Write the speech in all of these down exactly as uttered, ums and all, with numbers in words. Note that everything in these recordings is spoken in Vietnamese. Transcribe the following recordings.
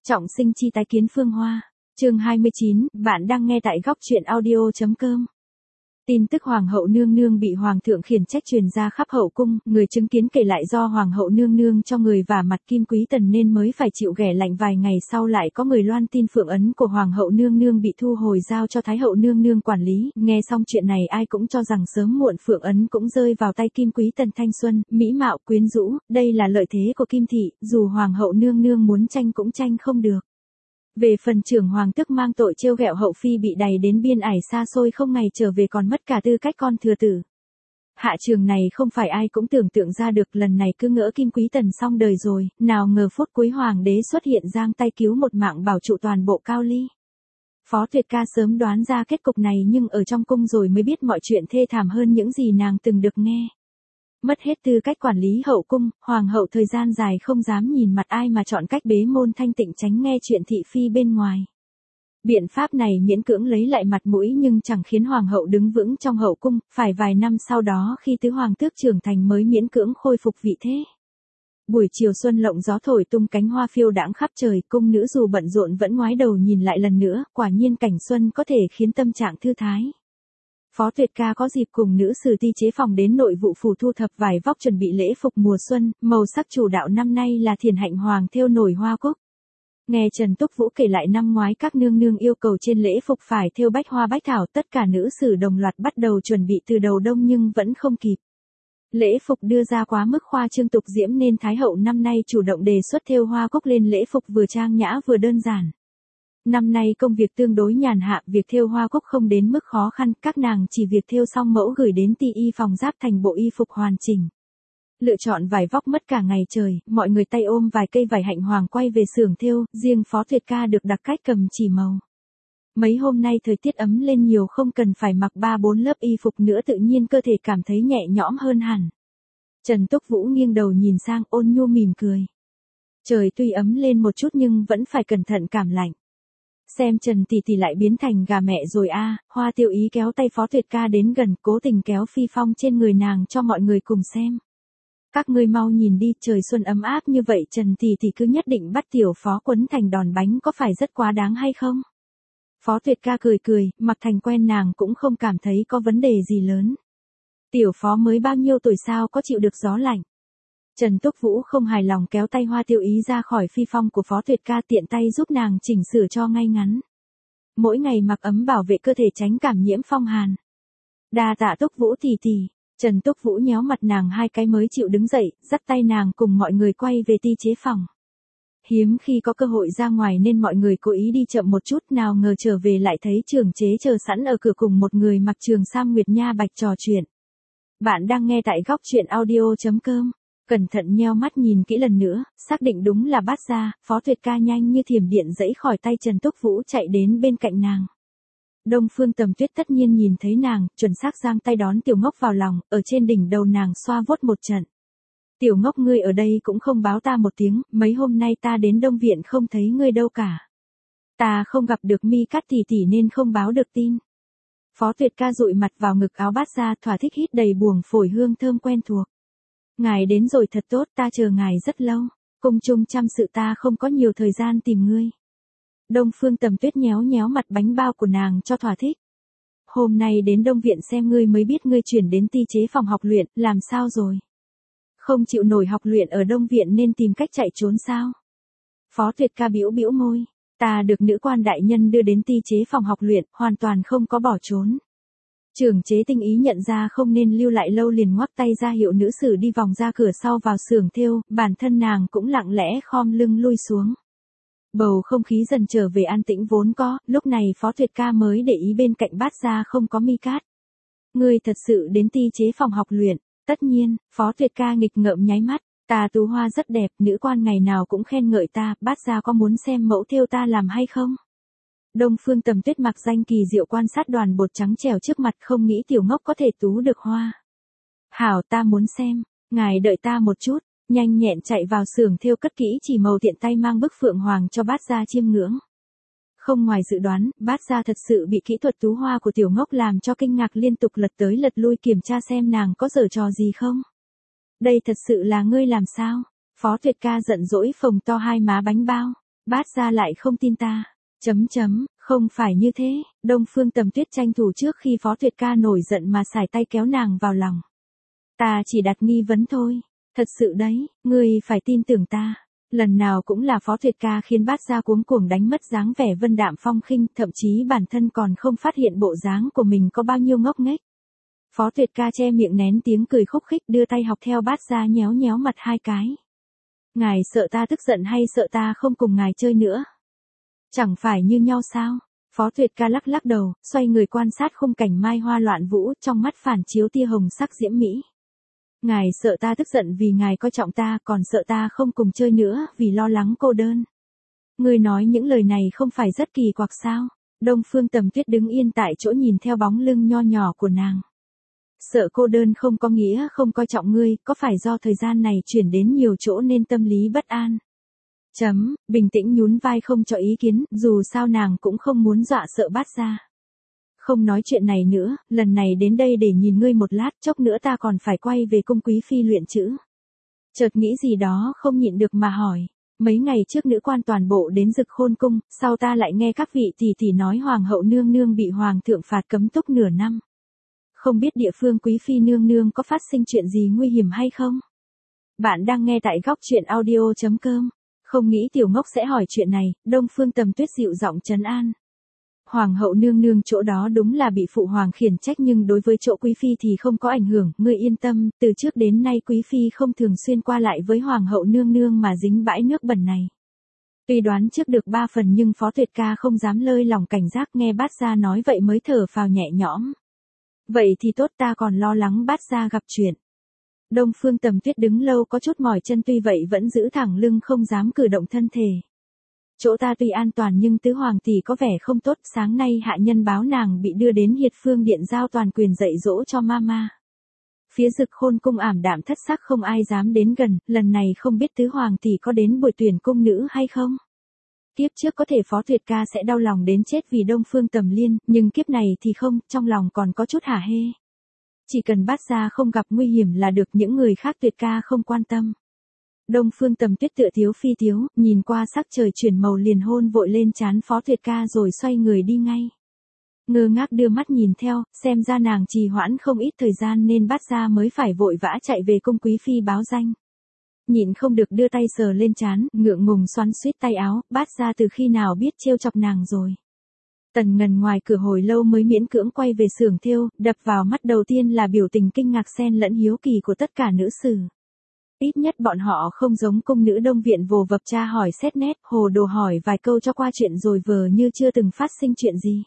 Trọng sinh chi tái kiến Phương Hoa. Chương hai mươi chín, bạn đang nghe tại góc truyện audio.com. Tin tức Hoàng hậu nương nương bị Hoàng thượng khiển trách truyền ra khắp hậu cung, người chứng kiến kể lại do Hoàng hậu nương nương cho người vả mặt Kim Quý Tần nên mới phải chịu ghẻ lạnh, vài ngày sau lại có người loan tin phượng ấn của Hoàng hậu nương nương bị thu hồi giao cho Thái hậu nương nương quản lý. Nghe xong chuyện này ai cũng cho rằng sớm muộn phượng ấn cũng rơi vào tay Kim Quý Tần thanh xuân, mỹ mạo, quyến rũ, đây là lợi thế của Kim thị, dù Hoàng hậu nương nương muốn tranh cũng tranh không được. Về phần trưởng hoàng tức mang tội trêu ghẹo hậu phi bị đày đến biên ải xa xôi không ngày trở về còn mất cả tư cách con thừa tử. Hạ trường này không phải ai cũng tưởng tượng ra được, lần này cứ ngỡ Kim Quý Tần xong đời rồi, nào ngờ phút cuối hoàng đế xuất hiện giang tay cứu một mạng bảo trụ toàn bộ Cao Ly. Phó Tuyệt Ca sớm đoán ra kết cục này nhưng ở trong cung rồi mới biết mọi chuyện thê thảm hơn những gì nàng từng được nghe. Mất hết tư cách quản lý hậu cung, hoàng hậu thời gian dài không dám nhìn mặt ai mà chọn cách bế môn thanh tịnh tránh nghe chuyện thị phi bên ngoài. Biện pháp này miễn cưỡng lấy lại mặt mũi nhưng chẳng khiến hoàng hậu đứng vững trong hậu cung, phải vài năm sau đó khi tứ hoàng tước trưởng thành mới miễn cưỡng khôi phục vị thế. Buổi chiều xuân lộng gió thổi tung cánh hoa phiêu đãng khắp trời, cung nữ dù bận rộn vẫn ngoái đầu nhìn lại lần nữa, quả nhiên cảnh xuân có thể khiến tâm trạng thư thái. Phó Tuyệt Ca có dịp cùng nữ sử ti chế phòng đến nội vụ phủ thu thập vải vóc chuẩn bị lễ phục mùa xuân, màu sắc chủ đạo năm nay là thiền hạnh hoàng thêu nổi hoa cúc. Nghe Trần Túc Vũ kể lại năm ngoái các nương nương yêu cầu trên lễ phục phải thêu bách hoa bách thảo, tất cả nữ sử đồng loạt bắt đầu chuẩn bị từ đầu đông nhưng vẫn không kịp. Lễ phục đưa ra quá mức khoa trương tục diễm nên Thái hậu năm nay chủ động đề xuất thêu hoa cúc lên lễ phục vừa trang nhã vừa đơn giản. Năm nay công việc tương đối nhàn hạ, việc thêu hoa cúc không đến mức khó khăn, các nàng chỉ việc thêu xong mẫu gửi đến ti y phòng giáp thành bộ y phục hoàn chỉnh. Lựa chọn vải vóc mất cả ngày trời, mọi người tay ôm vài cây vải hạnh hoàng quay về xưởng thêu, riêng Phó Tuyệt Ca được đặc cách cầm chỉ màu. Mấy hôm nay thời tiết ấm lên nhiều, không cần phải mặc ba bốn lớp y phục nữa, tự nhiên cơ thể cảm thấy nhẹ nhõm hơn hẳn. Trần Túc Vũ nghiêng đầu nhìn sang, ôn nhu mỉm cười. Trời tuy ấm lên một chút nhưng vẫn phải cẩn thận cảm lạnh. Xem Trần tỷ tỷ lại biến thành gà mẹ rồi a. À. Hoa Tiêu Ý kéo tay Phó Tuyệt Ca đến gần, cố tình kéo phi phong trên người nàng cho mọi người cùng xem. Các ngươi mau nhìn đi, trời xuân ấm áp như vậy Trần tỷ tỷ cứ nhất định bắt tiểu Phó quấn thành đòn bánh, có phải rất quá đáng hay không? Phó Tuyệt Ca cười cười, mặc thành quen nàng cũng không cảm thấy có vấn đề gì lớn. Tiểu Phó mới bao nhiêu tuổi sao có chịu được gió lạnh. Trần Túc Vũ không hài lòng kéo tay Hoa Tiêu Ý ra khỏi phi phong của Phó Tuyệt Ca, tiện tay giúp nàng chỉnh sửa cho ngay ngắn. Mỗi ngày mặc ấm bảo vệ cơ thể tránh cảm nhiễm phong hàn. Đa tạ Túc Vũ tỷ tỷ. Trần Túc Vũ nhéo mặt nàng hai cái mới chịu đứng dậy, dắt tay nàng cùng mọi người quay về ti chế phòng. Hiếm khi có cơ hội ra ngoài nên mọi người cố ý đi chậm một chút, nào ngờ trở về lại thấy trưởng chế chờ sẵn ở cửa cùng một người mặc trường sam nguyệt nha bạch trò chuyện. Bạn đang nghe tại góc truyện audio.com. Cẩn thận nheo mắt nhìn kỹ lần nữa, xác định đúng là Bát Gia, Phó Tuyệt Ca nhanh như thiểm điện giãy khỏi tay Trần Túc Vũ chạy đến bên cạnh nàng. Đông Phương Tầm Tuyết tất nhiên nhìn thấy nàng, chuẩn xác giang tay đón Tiểu Ngốc vào lòng, ở trên đỉnh đầu nàng xoa vuốt một trận. Tiểu Ngốc, ngươi ở đây cũng không báo ta một tiếng, mấy hôm nay ta đến Đông Viện không thấy ngươi đâu cả. Ta không gặp được Mi Cát tỷ tỷ nên không báo được tin. Phó Tuyệt Ca dụi mặt vào ngực áo Bát Gia, thỏa thích hít đầy buồng phổi hương thơm quen thuộc. Ngài đến rồi thật tốt, ta chờ ngài rất lâu, cung chung chăm sự ta không có nhiều thời gian tìm ngươi. Đông Phương Tầm Tuyết nhéo nhéo mặt bánh bao của nàng cho thỏa thích. Hôm nay đến Đông Viện xem ngươi mới biết ngươi chuyển đến ti chế phòng học luyện, làm sao rồi? Không chịu nổi học luyện ở Đông Viện nên tìm cách chạy trốn sao? Phó Tuyệt Ca bĩu bĩu môi, ta được nữ quan đại nhân đưa đến ti chế phòng học luyện, hoàn toàn không có bỏ trốn. Trưởng chế tinh ý nhận ra không nên lưu lại lâu liền ngoắc tay ra hiệu nữ sử đi vòng ra cửa sau vào xưởng thêu, bản thân nàng cũng lặng lẽ khom lưng lui xuống. Bầu không khí dần trở về an tĩnh vốn có, lúc này Phó Tuyệt Ca mới để ý bên cạnh Bát Gia không có Mi Cát. Ngươi thật sự đến ti chế phòng học luyện? Tất nhiên, Phó Tuyệt Ca nghịch ngợm nháy mắt, ta tú hoa rất đẹp, nữ quan ngày nào cũng khen ngợi ta, Bát Gia có muốn xem mẫu thêu ta làm hay không? Đông Phương Tầm Tuyết mặc danh kỳ diệu quan sát đoàn bột trắng trẻo trước mặt, không nghĩ Tiểu Ngốc có thể tú được hoa. Hảo, ta muốn xem, ngài đợi ta một chút, nhanh nhẹn chạy vào xưởng thêu cất kỹ chỉ màu, tiện tay mang bức phượng hoàng cho Bát Gia chiêm ngưỡng. Không ngoài dự đoán, Bát Gia thật sự bị kỹ thuật tú hoa của Tiểu Ngốc làm cho kinh ngạc, liên tục lật tới lật lui kiểm tra xem nàng có giở trò gì không. Đây thật sự là ngươi làm sao? Phó Tuyệt Ca giận dỗi phồng to hai má bánh bao. Bát gia lại không tin ta. Chấm chấm, không phải như thế, Đông Phương Tầm Tuyết tranh thủ trước khi Phó Tuyệt ca nổi giận mà xài tay kéo nàng vào lòng. Ta chỉ đặt nghi vấn thôi, thật sự đấy, ngươi phải tin tưởng ta. Lần nào cũng là Phó Tuyệt ca khiến Bát gia cuống cuồng đánh mất dáng vẻ vân đạm phong khinh, thậm chí bản thân còn không phát hiện bộ dáng của mình có bao nhiêu ngốc nghếch. Phó Tuyệt ca che miệng nén tiếng cười khúc khích đưa tay học theo Bát gia nhéo nhéo mặt hai cái. Ngài sợ ta tức giận hay sợ ta không cùng ngài chơi nữa? Chẳng phải như nhau sao? Phó Tuyệt ca lắc lắc đầu, xoay người quan sát khung cảnh mai hoa loạn vũ, trong mắt phản chiếu tia hồng sắc diễm mỹ. Ngài sợ ta tức giận vì ngài coi trọng ta, còn sợ ta không cùng chơi nữa vì lo lắng cô đơn. Ngươi nói những lời này không phải rất kỳ quặc sao? Đông Phương Tầm Tuyết đứng yên tại chỗ nhìn theo bóng lưng nho nhỏ của nàng. Sợ cô đơn không có nghĩa không coi trọng ngươi, có phải do thời gian này chuyển đến nhiều chỗ nên tâm lý bất an? Chấm, bình tĩnh nhún vai không cho ý kiến, dù sao nàng cũng không muốn dọa sợ Bát gia. Không nói chuyện này nữa, lần này đến đây để nhìn ngươi một lát, chốc nữa ta còn phải quay về cung quý phi luyện chữ. Chợt nghĩ gì đó không nhịn được mà hỏi, mấy ngày trước nữ quan toàn bộ đến Dực Khôn cung, sau ta lại nghe các vị tỷ tỷ nói hoàng hậu nương nương bị hoàng thượng phạt cấm túc nửa năm. Không biết địa phương quý phi nương nương có phát sinh chuyện gì nguy hiểm hay không? Bạn đang nghe tại góc truyện audio chấm com. Không nghĩ tiểu ngốc sẽ hỏi chuyện này, Đông Phương Tầm Tuyết dịu giọng trấn an. Hoàng hậu nương nương chỗ đó đúng là bị phụ hoàng khiển trách nhưng đối với chỗ quý phi thì không có ảnh hưởng, ngươi yên tâm, từ trước đến nay quý phi không thường xuyên qua lại với hoàng hậu nương nương mà dính bãi nước bẩn này. Tuy đoán trước được ba phần nhưng Phó Tuyệt ca không dám lơi lòng cảnh giác, nghe Bát gia nói vậy mới thở phào nhẹ nhõm. Vậy thì tốt, ta còn lo lắng Bát gia gặp chuyện. Đông Phương Tầm Tuyết đứng lâu có chút mỏi chân, tuy vậy vẫn giữ thẳng lưng không dám cử động thân thể. Chỗ ta tuy an toàn nhưng tứ hoàng tỷ có vẻ không tốt, sáng nay hạ nhân báo nàng bị đưa đến Hiệt Phương điện giao toàn quyền dạy dỗ cho mama. Phía Dực Khôn cung ảm đạm thất sắc không ai dám đến gần, lần này không biết tứ hoàng tỷ có đến buổi tuyển cung nữ hay không? Kiếp trước có thể Phó Tuyệt ca sẽ đau lòng đến chết vì Đông Phương Tầm Liên, nhưng kiếp này thì không, trong lòng còn có chút hả hê. Chỉ cần Bát gia không gặp nguy hiểm là được, những người khác Tuyệt ca không quan tâm. Đông Phương Tầm Tuyết tựa thiếu phi thiếu, nhìn qua sắc trời chuyển màu liền hôn vội lên trán Phó Tuyệt ca rồi xoay người đi ngay. Ngơ ngác đưa mắt nhìn theo, xem ra nàng trì hoãn không ít thời gian nên Bát gia mới phải vội vã chạy về cung quý phi báo danh. Nhịn không được đưa tay sờ lên trán, ngượng ngùng xoắn suýt tay áo, Bát gia từ khi nào biết trêu chọc nàng rồi. Tần Ngần ngoài cửa hồi lâu mới miễn cưỡng quay về xưởng thêu, đập vào mắt đầu tiên là biểu tình kinh ngạc xen lẫn hiếu kỳ của tất cả nữ sử. Ít nhất bọn họ không giống cung nữ Đông viện vồ vập tra hỏi xét nét, hồ đồ hỏi vài câu cho qua chuyện rồi vờ như chưa từng phát sinh chuyện gì.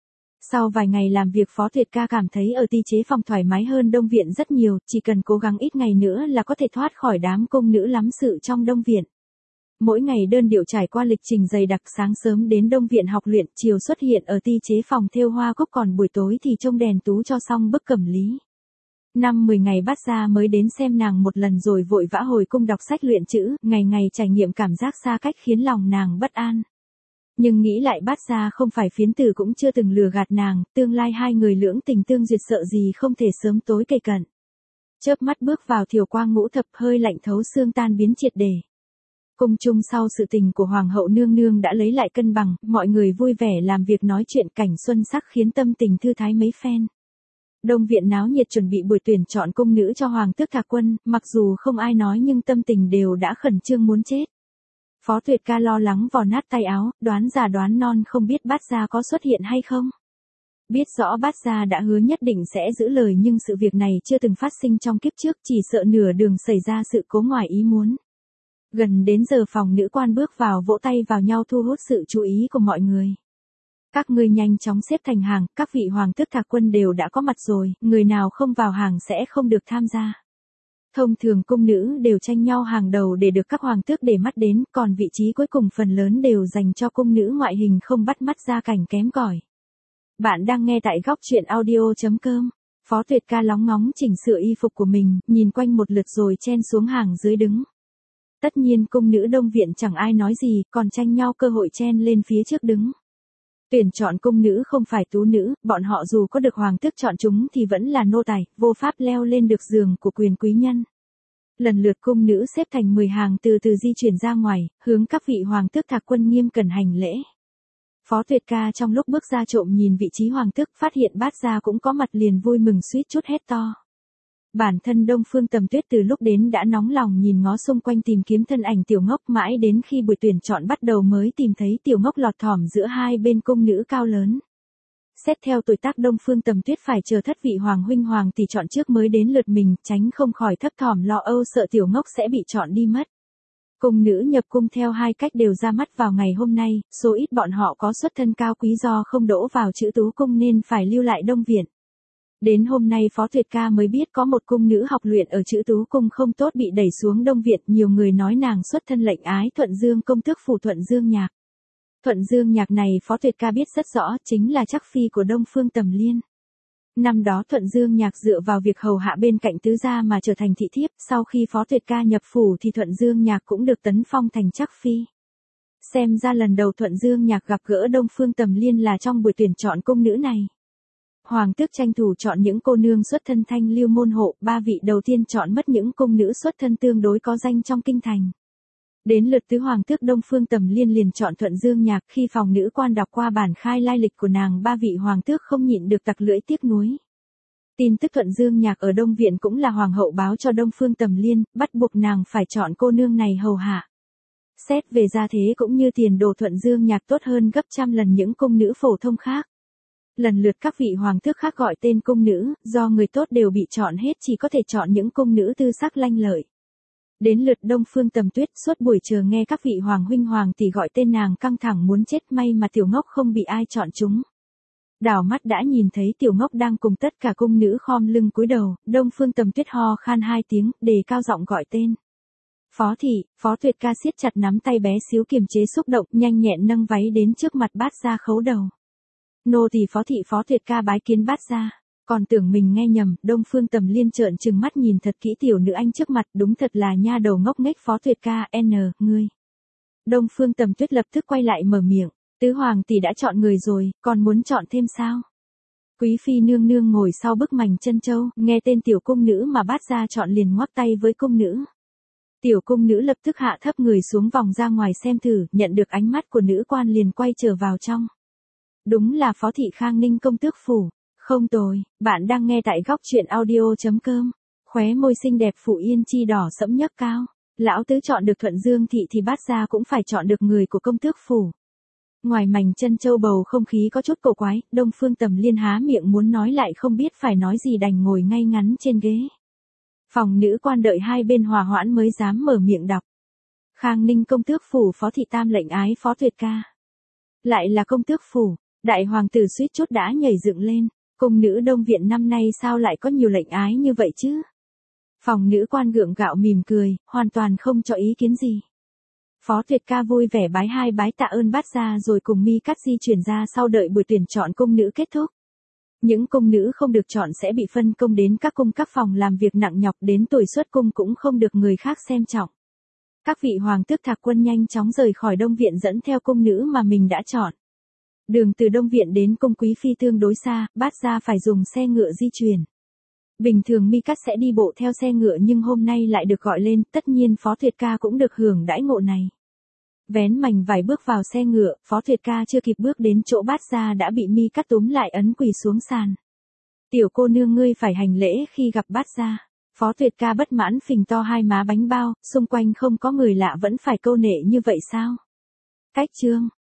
Sau vài ngày làm việc Phó Tuyệt ca cảm thấy ở ti chế phòng thoải mái hơn Đông viện rất nhiều, chỉ cần cố gắng ít ngày nữa là có thể thoát khỏi đám cung nữ lắm sự trong Đông viện. Mỗi ngày đơn điệu trải qua lịch trình dày đặc, sáng sớm đến Đông viện học luyện, chiều xuất hiện ở ti chế phòng thêu hoa cúc, còn buổi tối thì trông đèn tú cho xong bức cẩm lý. Năm mười ngày Bát gia mới đến xem nàng một lần rồi vội vã hồi cung đọc sách luyện chữ, ngày ngày trải nghiệm cảm giác xa cách khiến lòng nàng bất an. Nhưng nghĩ lại Bát gia không phải phiến tử cũng chưa từng lừa gạt nàng, tương lai hai người lưỡng tình tương duyệt sợ gì không thể sớm tối kề cận. Chớp mắt bước vào thiều quang ngũ thập, hơi lạnh thấu xương tan biến triệt để. Cung chung sau sự tình của hoàng hậu nương nương đã lấy lại cân bằng, mọi người vui vẻ làm việc nói chuyện, cảnh xuân sắc khiến tâm tình thư thái mấy phen. Đông viện náo nhiệt chuẩn bị buổi tuyển chọn cung nữ cho hoàng tước Thạc Quân, mặc dù không ai nói nhưng tâm tình đều đã khẩn trương muốn chết. Phó Tuyệt ca lo lắng vò nát tay áo, đoán già đoán non không biết Bát gia có xuất hiện hay không. Biết rõ Bát gia đã hứa nhất định sẽ giữ lời nhưng sự việc này chưa từng phát sinh trong kiếp trước, chỉ sợ nửa đường xảy ra sự cố ngoài ý muốn. Gần đến giờ phòng nữ quan bước vào vỗ tay vào nhau thu hút sự chú ý của mọi người. Các ngươi nhanh chóng xếp thành hàng, các vị hoàng tước Thạc Quân đều đã có mặt rồi, người nào không vào hàng sẽ không được tham gia. Thông thường cung nữ đều tranh nhau hàng đầu để được các hoàng tước để mắt đến, còn vị trí cuối cùng phần lớn đều dành cho cung nữ ngoại hình không bắt mắt gia cảnh kém cỏi. Bạn đang nghe tại góc truyện audio chấm com. Phó Tuyệt ca lóng ngóng chỉnh sửa y phục của mình, nhìn quanh một lượt rồi chen xuống hàng dưới đứng. Tất nhiên cung nữ Đông viện chẳng ai nói gì, còn tranh nhau cơ hội chen lên phía trước đứng. Tuyển chọn cung nữ không phải tú nữ, bọn họ dù có được hoàng tước chọn chúng thì vẫn là nô tài, vô pháp leo lên được giường của quyền quý nhân. Lần lượt cung nữ xếp thành mười hàng từ từ di chuyển ra ngoài, hướng các vị hoàng tước thạc quân nghiêm cẩn hành lễ. Phó Tuyệt Ca trong lúc bước ra trộm nhìn vị trí hoàng tước, phát hiện Bát Gia cũng có mặt liền vui mừng suýt chút hét to. Bản thân Đông Phương Tầm Tuyết từ lúc đến đã nóng lòng nhìn ngó xung quanh tìm kiếm thân ảnh Tiểu Ngốc, mãi đến khi buổi tuyển chọn bắt đầu mới tìm thấy Tiểu Ngốc lọt thỏm giữa hai bên cung nữ cao lớn. Xét theo tuổi tác, Đông Phương Tầm Tuyết phải chờ thất vị hoàng huynh hoàng tỷ chọn trước mới đến lượt mình, tránh không khỏi thấp thỏm lo âu sợ Tiểu Ngốc sẽ bị chọn đi mất. Cung nữ nhập cung theo hai cách đều ra mắt vào ngày hôm nay, số ít bọn họ có xuất thân cao quý do không đỗ vào chữ tú cung nên phải lưu lại Đông Viện. Đến hôm nay Phó Tuyệt Ca mới biết có một cung nữ học luyện ở chữ tú cung không tốt bị đẩy xuống Đông Viện, nhiều người nói nàng xuất thân lệnh ái Thuận Dương công tước phủ Thuận Dương Nhạc. Thuận Dương Nhạc này Phó Tuyệt Ca biết rất rõ, chính là chắc phi của Đông Phương Tầm Liên. Năm đó Thuận Dương Nhạc dựa vào việc hầu hạ bên cạnh tứ gia mà trở thành thị thiếp, sau khi Phó Tuyệt Ca nhập phủ thì Thuận Dương Nhạc cũng được tấn phong thành chắc phi. Xem ra lần đầu Thuận Dương Nhạc gặp gỡ Đông Phương Tầm Liên là trong buổi tuyển chọn cung nữ này. Hoàng tước tranh thủ chọn những cô nương xuất thân thanh lưu môn hộ, ba vị đầu tiên chọn mất những cung nữ xuất thân tương đối có danh trong kinh thành. Đến lượt tứ hoàng tước Đông Phương Tầm Liên liền chọn Thuận Dương Nhạc, khi phòng nữ quan đọc qua bản khai lai lịch của nàng, ba vị hoàng tước không nhịn được tặc lưỡi tiếc nuối. Tin tức Thuận Dương Nhạc ở Đông Viện cũng là hoàng hậu báo cho Đông Phương Tầm Liên, bắt buộc nàng phải chọn cô nương này hầu hạ. Xét về gia thế cũng như tiền đồ, Thuận Dương Nhạc tốt hơn gấp trăm lần những cung nữ phổ thông khác. Lần lượt các vị hoàng tước khác gọi tên cung nữ, do người tốt đều bị chọn hết, chỉ có thể chọn những cung nữ tư sắc lanh lợi. Đến lượt Đông Phương Tầm Tuyết, suốt buổi chờ nghe các vị hoàng huynh hoàng tỷ gọi tên nàng căng thẳng muốn chết, may mà Tiểu Ngốc không bị ai chọn chúng. Đảo mắt đã nhìn thấy Tiểu Ngốc đang cùng tất cả cung nữ khom lưng cúi đầu, Đông Phương Tầm Tuyết ho khan hai tiếng, đề cao giọng gọi tên. Phó thị, Phó Tuyệt Ca siết chặt nắm tay bé xíu kiềm chế xúc động, nhanh nhẹn nâng váy đến trước mặt Bát Gia khấu đầu. Nô tỳ Phó thị Phó Tuyệt Ca bái kiến Bát Gia. Còn tưởng mình nghe nhầm, Đông Phương Tầm Liên trợn trừng mắt nhìn thật kỹ tiểu nữ anh trước mặt, đúng thật là nha đầu ngốc nghếch Phó Tuyệt Ca, n, ngươi. Đông Phương Tầm Tuyết lập tức quay lại mở miệng, tứ hoàng tỷ đã chọn người rồi, còn muốn chọn thêm sao? Quý phi nương nương ngồi sau bức mành chân châu, nghe tên tiểu cung nữ mà Bát Gia chọn liền ngoắc tay với cung nữ. Tiểu cung nữ lập tức hạ thấp người xuống vòng ra ngoài xem thử, nhận được ánh mắt của nữ quan liền quay trở vào trong. Đúng là Phó thị Khang Ninh công tước phủ. Không tồi, bạn đang nghe tại góc truyện audio chấm com. Khóe môi xinh đẹp Phụ Yên Chi đỏ sẫm nhấc cao. Lão tứ chọn được Thuận Dương thị thì Bát Gia cũng phải chọn được người của công tước phủ. Ngoài mành chân châu bầu không khí có chút cổ quái, Đông Phương Tầm Liên há miệng muốn nói lại không biết phải nói gì đành ngồi ngay ngắn trên ghế. Phòng nữ quan đợi hai bên hòa hoãn mới dám mở miệng đọc. Khang Ninh công tước phủ Phó thị tam lệnh ái Phó Tuyệt Ca. Lại là công tước phủ, đại hoàng tử suýt chút đã nhảy dựng lên. Cung nữ Đông Viện năm nay sao lại có nhiều lệnh ái như vậy chứ? Phòng nữ quan gượng gạo mỉm cười, hoàn toàn không cho ý kiến gì. Phó Tuyệt Ca vui vẻ bái hai bái tạ ơn Bát Gia rồi cùng Mi Cắt di chuyển ra sau đợi buổi tuyển chọn cung nữ kết thúc. Những cung nữ không được chọn sẽ bị phân công đến các cung các phòng làm việc nặng nhọc, đến tuổi xuất cung cũng không được người khác xem trọng. Các vị hoàng tước thạc quân nhanh chóng rời khỏi Đông Viện dẫn theo cung nữ mà mình đã chọn. Đường từ Đông Viện đến cung quý phi tương đối xa, Bát Gia phải dùng xe ngựa di chuyển. Bình thường Mi Cắt sẽ đi bộ theo xe ngựa nhưng hôm nay lại được gọi lên, tất nhiên Phó Tuyệt Ca cũng được hưởng đãi ngộ này. Vén mành vài bước vào xe ngựa, Phó Tuyệt Ca chưa kịp bước đến chỗ Bát Gia đã bị Mi Cắt túm lại ấn quỳ xuống sàn. Tiểu cô nương ngươi phải hành lễ khi gặp Bát Gia. Phó Tuyệt Ca bất mãn phình to hai má bánh bao, xung quanh không có người lạ vẫn phải câu nệ như vậy sao? Cách chương